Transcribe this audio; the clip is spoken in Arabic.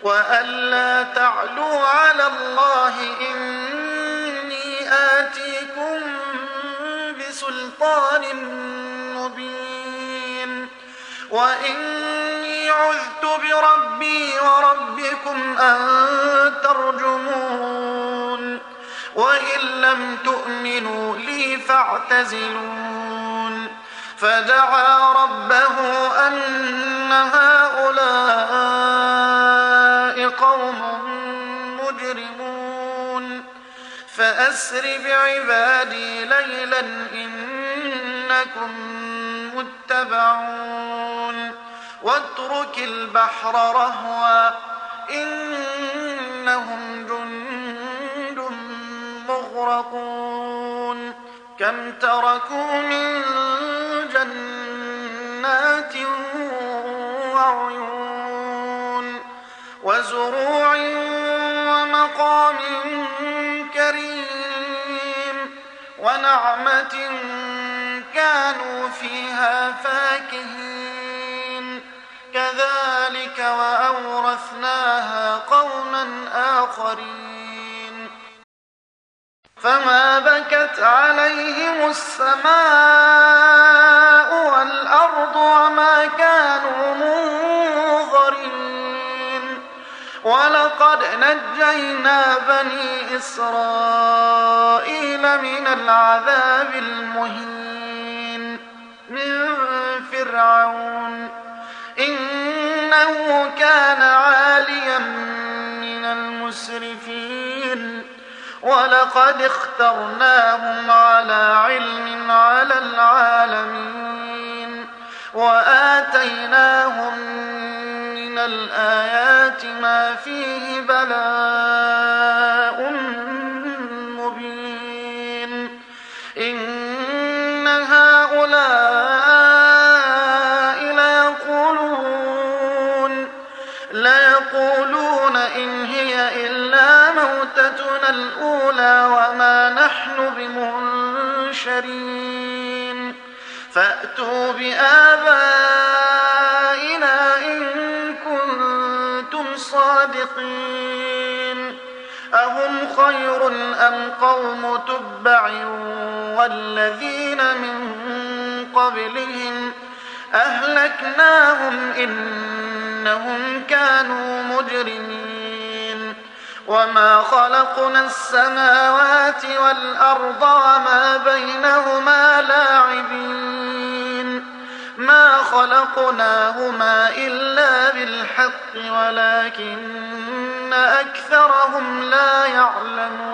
وألا تعلوا على الله إني آتيكم بسلطان مبين وإني عذت بربي وربكم أن ترجمون وإن لم تؤمنوا لي فاعتزلون فدعا ربه أن هؤلاء قوم مجرمون فأسر بعبادي ليلا إنكم متبعون واترك البحر رهوا إنهم جند مغرقون كم تركوا من جنات وعيون وزروع ومقام كريم ونعمة كانوا فيها فاكهين كذلك وأورثناها قوما آخرين فما بكت عليهم السماء والأرض وما كانوا منظرين ولقد نجينا بني إسرائيل من العذاب المهين من فرعون إنه كان عاليا من المسرفين ولقد اخترناهم على علم على العالمين وآتيناهم من الآيات ما فيه بلاء مبين إن هؤلاء ليقولون إن هي إلا موتتنا الأولى وما نحن بمنشرين فأتوا بآبائنا إن كنتم صادقين أهم خير أم قوم تبع والذين من قبلهم أهلكناهم إنهم كانوا مجرمين وما خلقنا السماوات والأرض وما بينهما لاعبين ما خلقناهما إلا بالحق ولكن أكثرهم لا يعلمون